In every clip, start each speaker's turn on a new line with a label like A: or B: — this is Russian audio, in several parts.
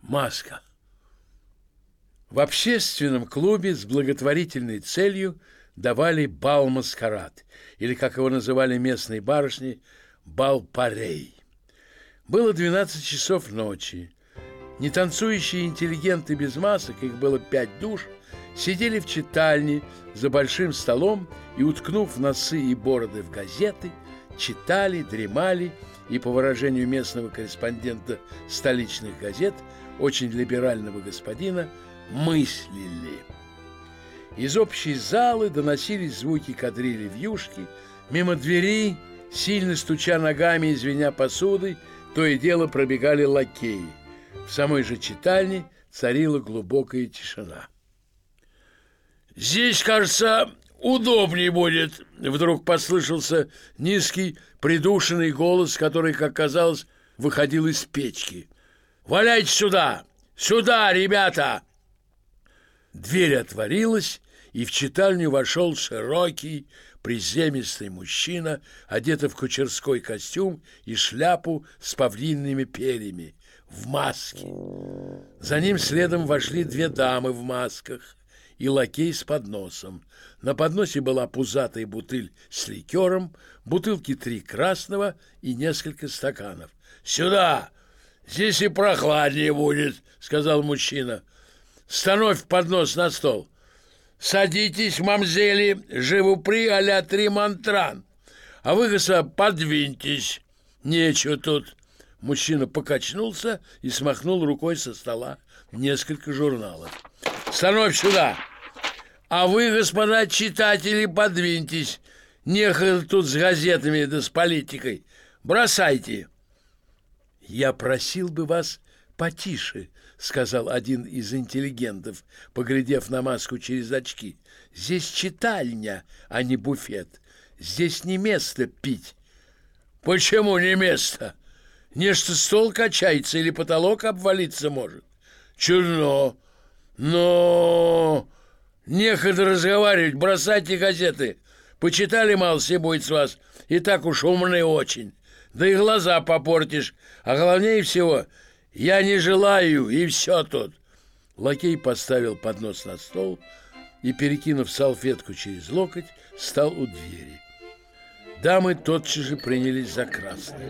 A: Маска. В общественном клубе с благотворительной целью давали бал-маскарад, или, как его называли местные барышни, бал-парей. Было 12 часов ночи. Нетанцующие интеллигенты без масок, их было 5 душ, сидели в читальне за большим столом и, уткнув носы и бороды в газеты, читали, дремали и, по выражению местного корреспондента столичных газет, очень либерального господина, мыслили. Из общей залы доносились звуки кадрили вьюшки, мимо двери, сильно стуча ногами и звеня посудой, то и дело пробегали лакеи. В самой же читальне царила глубокая тишина. «Здесь, кажется, удобнее будет», — вдруг послышался низкий, придушенный голос, который, как казалось, выходил из печки. «Валяйте сюда! Сюда, ребята!» Дверь отворилась, и в читальню вошел широкий, приземистый мужчина, одетый в кучерской костюм и шляпу с павлинными перьями, в маске. За ним следом вошли 2 дамы в масках и лакей с подносом. На подносе была пузатая бутыль с ликером, бутылки 3 красного и несколько стаканов. «Сюда! Здесь и прохладнее будет», — сказал мужчина. «Становь поднос на стол. Садитесь, мамзели, живупри а-ля Тримонтран. А вы, господа, подвиньтесь. Нечего тут». Мужчина покачнулся и смахнул рукой со стола несколько журналов. «Становь сюда! А вы, господа читатели, подвиньтесь. Нехай тут с газетами да с политикой. Бросайте!» «Я просил бы вас потише», — сказал один из интеллигентов, поглядев на маску через очки. «Здесь читальня, а не буфет. Здесь не место пить». «Почему не место? Нечто стол качается или потолок обвалиться может. Чудно. Но нехотя разговаривать, бросайте газеты. Почитали мало, все будет с вас. И так уж умные очень. Да и глаза попортишь. А главнее всего, я не желаю, и все тут». Лакей поставил поднос на стол и, перекинув салфетку через локоть, стал у двери. Дамы тотчас же принялись за красное.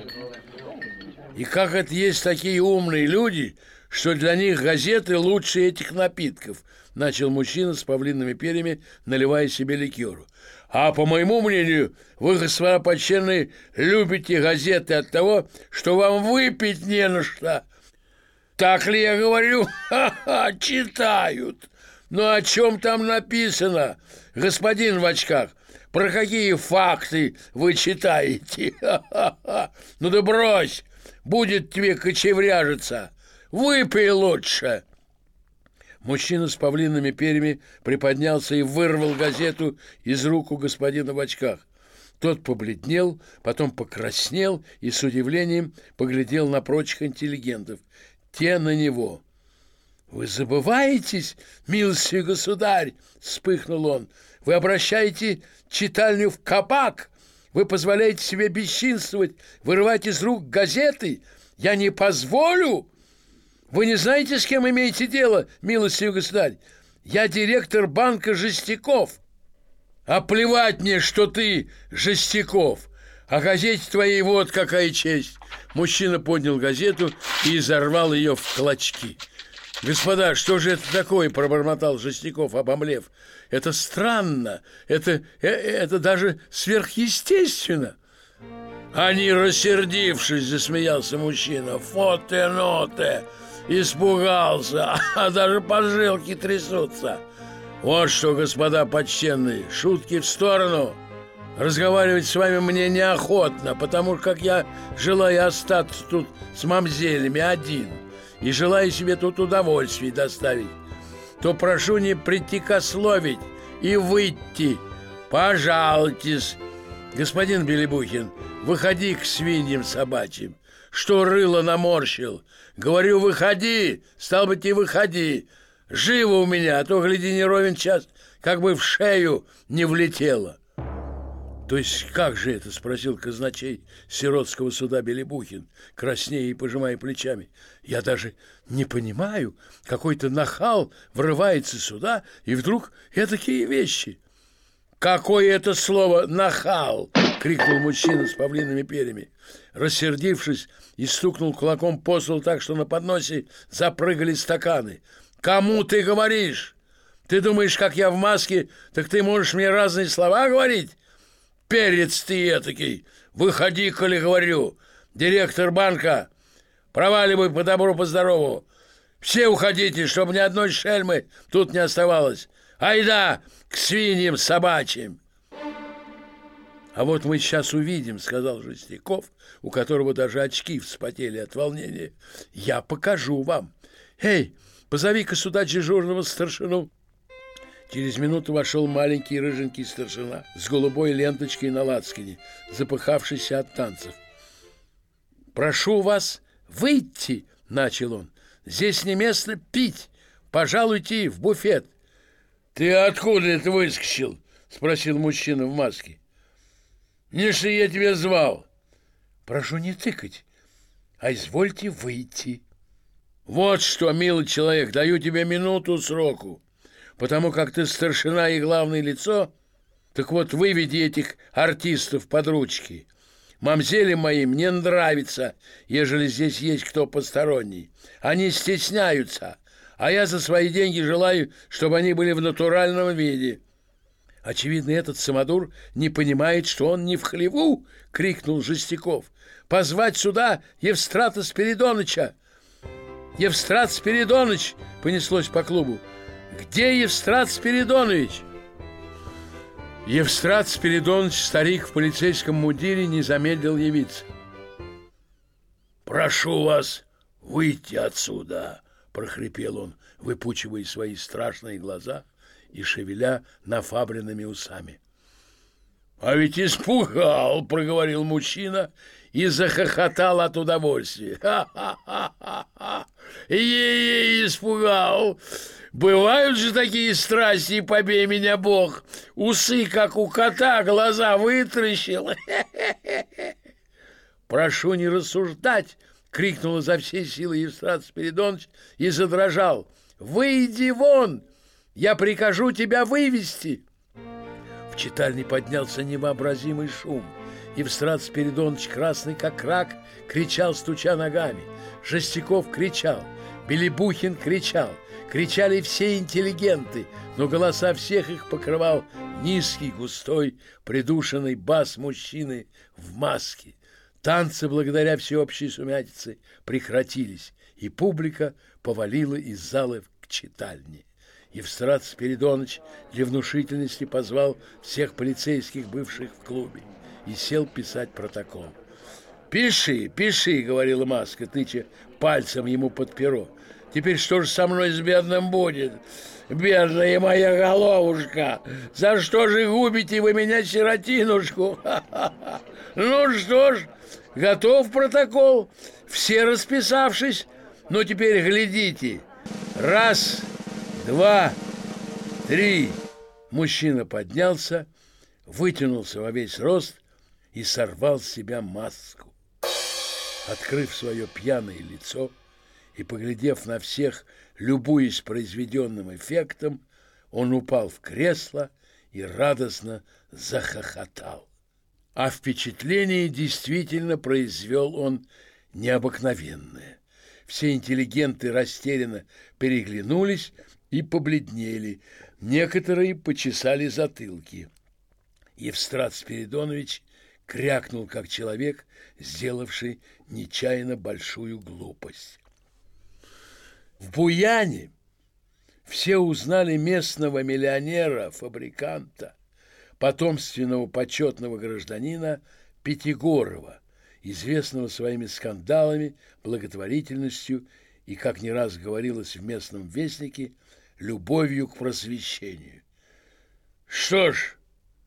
A: «И как это есть такие умные люди, что для них газеты лучше этих напитков», — начал мужчина с павлинными перьями, наливая себе ликеру. «А по моему мнению, вы, господа почтенные, любите газеты от того, что вам выпить не на что». «Так ли я говорю? Ха-ха, читают. Ну, о чем там написано, господин в очках? Про какие факты вы читаете? Ха-ха-ха. Ну да брось, будет тебе кочевряжиться. Выпей лучше». Мужчина с павлинными перьями приподнялся и вырвал газету из рук у господина в очках. Тот побледнел, потом покраснел и с удивлением поглядел на прочих интеллигентов. Те на него. «Вы забываетесь, милостивый государь!» — вспыхнул он. «Вы обращаете читальню в кабак! Вы позволяете себе бесчинствовать, вырывать из рук газеты! Я не позволю! Вы не знаете, с кем имеете дело, милостивый государь? Я директор банка Жестяков!» «А плевать мне, что ты Жестяков! А газете твоей вот какая честь!» Мужчина поднял газету и изорвал ее в клочки. «Господа, что же это такое?» — пробормотал Жестяков, обомлев. «Это странно, это даже сверхъестественно». «А не рассердившись», — засмеялся мужчина. «Фоте-ноте! Испугался, а даже поджилки трясутся. Вот что, господа почтенные, шутки в сторону. Разговаривать с вами мне неохотно, потому как я желаю остаться тут с мамзелями один и желаю себе тут удовольствий доставить. То прошу не притекословить и выйти. Пожалуйтесь. Господин Белебухин, выходи к свиньям собачьим. Что рыло наморщил? Говорю, выходи, стал быть, и выходи. Живо у меня, а то, гляди, не ровен час, как бы в шею не влетело». То есть как же это? — спросил казначей сиротского суда Белебухин, краснея и пожимая плечами. Я даже не понимаю, какой-то нахал врывается сюда, и вдруг этакие вещи. Какое это слово «нахал»? — крикнул мужчина с павлиными перьями. Рассердившись и стукнул кулаком по столу так, что на подносе запрыгали стаканы. Кому ты говоришь? Ты думаешь, как я в маске, так ты можешь мне разные слова говорить? Перец ты этакий! Выходи, коли говорю! Директор банка! Проваливай по добру, по здорову! Все уходите, чтобы ни одной шельмы тут не оставалось! Айда к свиньям собачьим! А вот мы сейчас увидим, — сказал Жестяков, у которого даже очки вспотели от волнения. Я покажу вам. Эй, позови-ка сюда дежурного старшину. Через минуту вошел маленький рыженький старшина с голубой ленточкой на лацкане, запыхавшийся от танцев. «Прошу вас выйти», — начал он. «Здесь не место пить. Пожалуйте в буфет». «Ты откуда это выскочил?» — спросил мужчина в маске. «Не что я тебя звал». «Прошу не тыкать, а извольте выйти». «Вот что, милый человек, даю тебе минуту сроку. Потому как ты старшина и главное лицо, так вот выведи этих артистов под ручки. Мамзели мои мне нравится, ежели здесь есть кто посторонний. Они стесняются, а я за свои деньги желаю, чтобы они были в натуральном виде». «Очевидно, этот самодур не понимает, что он не в хлеву!» — крикнул Жестяков. «Позвать сюда Евстрата Спиридоныча!» «Евстрат Спиридоныч!» — понеслось по клубу. «Где Евстрат Спиридонович?» Евстрат Спиридонович, старик в полицейском мундире, не замедлил явиться. «Прошу вас выйти отсюда!» — прохрипел он, выпучивая свои страшные глаза и шевеля нафабренными усами. «А ведь испугал!» — проговорил мужчина и захохотал от удовольствия. «Ха-ха-ха-ха! Ей-ей, испугал! Бывают же такие страсти, побей меня Бог! Усы, как у кота, глаза вытаращил!» «Прошу не рассуждать!» — крикнул изо всей силы Евстрат Спиридонович и задрожал. «Выйди вон! Я прикажу тебя вывести!» В читальне поднялся невообразимый шум. Евстрат Спиридонович, красный как рак, кричал, стуча ногами. Жестяков кричал, Белебухин кричал. Кричали все интеллигенты, но голоса всех их покрывал низкий, густой, придушенный бас мужчины в маске. Танцы, благодаря всеобщей сумятице, прекратились, и публика повалила из зала к читальне. Евстрат Спиридонович для внушительности позвал всех полицейских, бывших в клубе, и сел писать протокол. «Пиши, пиши», — говорила маска, тыча пальцем ему под перо. «Теперь что же со мной с бедным будет? Бедная моя головушка! За что же губите вы меня, сиротинушку? Ха-ха-ха! Ну что ж, готов протокол, все расписавшись. Ну теперь глядите. Раз, два, три». Мужчина поднялся, вытянулся во весь рост и сорвал с себя маску. Открыв свое пьяное лицо и поглядев на всех, любуясь произведенным эффектом, он упал в кресло и радостно захохотал. А впечатление действительно произвел он необыкновенное. Все интеллигенты растерянно переглянулись и побледнели, некоторые почесали затылки. Евстрат Спиридонович крякнул, как человек, сделавший нечаянно большую глупость. В Буяне все узнали местного миллионера, фабриканта, потомственного почетного гражданина Пятигорова, известного своими скандалами, благотворительностью и, как не раз говорилось в местном вестнике, любовью к просвещению. «Что ж,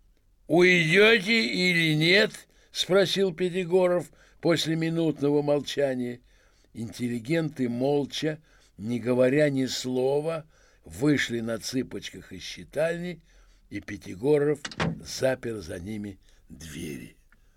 A: уйдете или нет?» — спросил Пятигоров после минутного молчания. Интеллигенты молча, не говоря ни слова, вышли на цыпочках из читальни, и Пятигоров запер за ними двери.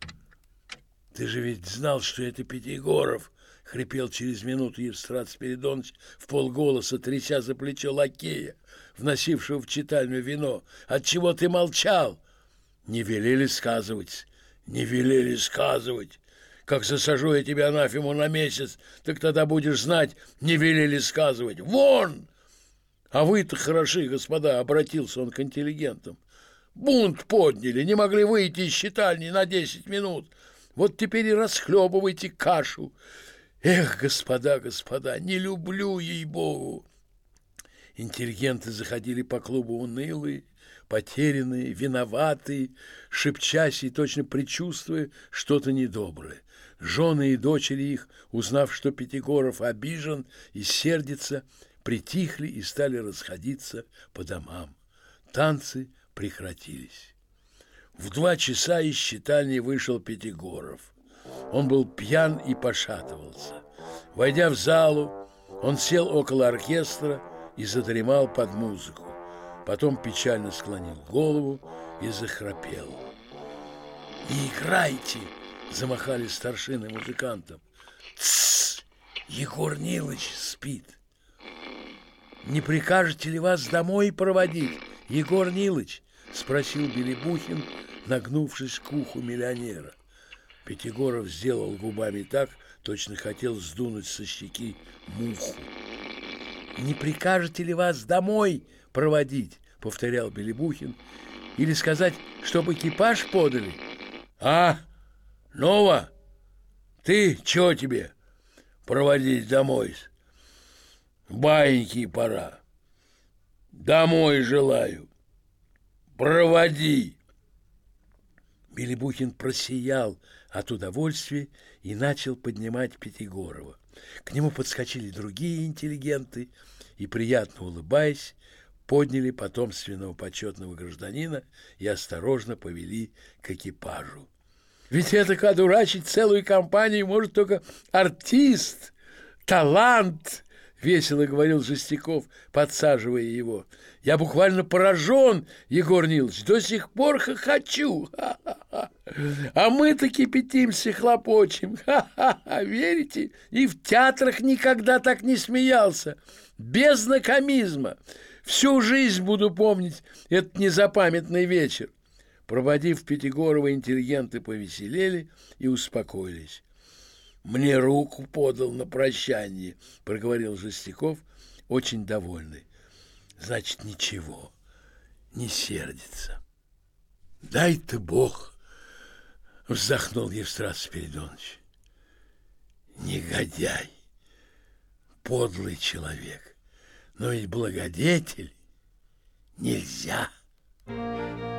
A: «Ты же ведь знал, что это Пятигоров!» — хрипел через минуту Евстрат Спиридонович вполголоса, тряся за плечо лакея, вносившего в читальню вино. «Отчего ты молчал?» «Не велели сказывать, не велели сказывать. Как засажу я тебя анафему на месяц, так тогда будешь знать, не велели сказывать. Вон!» «А вы-то хороши, господа!» — обратился он к интеллигентам. «Бунт подняли, не могли выйти из читальни на 10 минут. Вот теперь и расхлебывайте кашу. Эх, господа, господа, не люблю, ей-богу!» Интеллигенты заходили по клубу унылые, потерянные, виноватые, шепчась и точно предчувствуя что-то недоброе. Жены и дочери их, узнав, что Пятигоров обижен и сердится, притихли и стали расходиться по домам. Танцы прекратились. В 2 часа из читальни вышел Пятигоров. Он был пьян и пошатывался. Войдя в залу, он сел около оркестра и задремал под музыку. Потом печально склонил голову и захрапел. «Не играйте!» — замахали старшины музыкантам. «Тссс! Егор Нилыч спит!» «Не прикажете ли вас домой проводить, Егор Нилыч?» — спросил Белебухин, нагнувшись к уху миллионера. Пятигоров сделал губами так, точно хотел сдунуть со щеки муху. «Не прикажете ли вас домой проводить?» — повторял Белебухин. «Или сказать, чтобы экипаж подали?» «А, Нова, ты чего тебе проводить домой? Баиньки пора. Домой желаю. Проводи!» Белебухин просиял от удовольствия и начал поднимать Пятигорова. К нему подскочили другие интеллигенты и, приятно улыбаясь, подняли потомственного почетного гражданина и осторожно повели к экипажу. «Ведь это одурачить целую компанию может только артист, талант!» — весело говорил Жестяков, подсаживая его. «Я буквально поражен, Егор Нилович, до сих пор хохочу. Ха-ха-ха. А мы-то кипятимся, хлопочем. Ха-ха-ха. Верите? И в театрах никогда так не смеялся. Без комизма. Всю жизнь буду помнить этот незапамятный вечер». Проводив Пятигорова, интеллигенты повеселели и успокоились. «Мне руку подал на прощание», — проговорил Жестяков, очень довольный. «Значит, ничего, не сердится». «Дай-то Бог», — вздохнул Евстрат Спиридонович. «Негодяй, подлый человек, но ведь благодетель нельзя».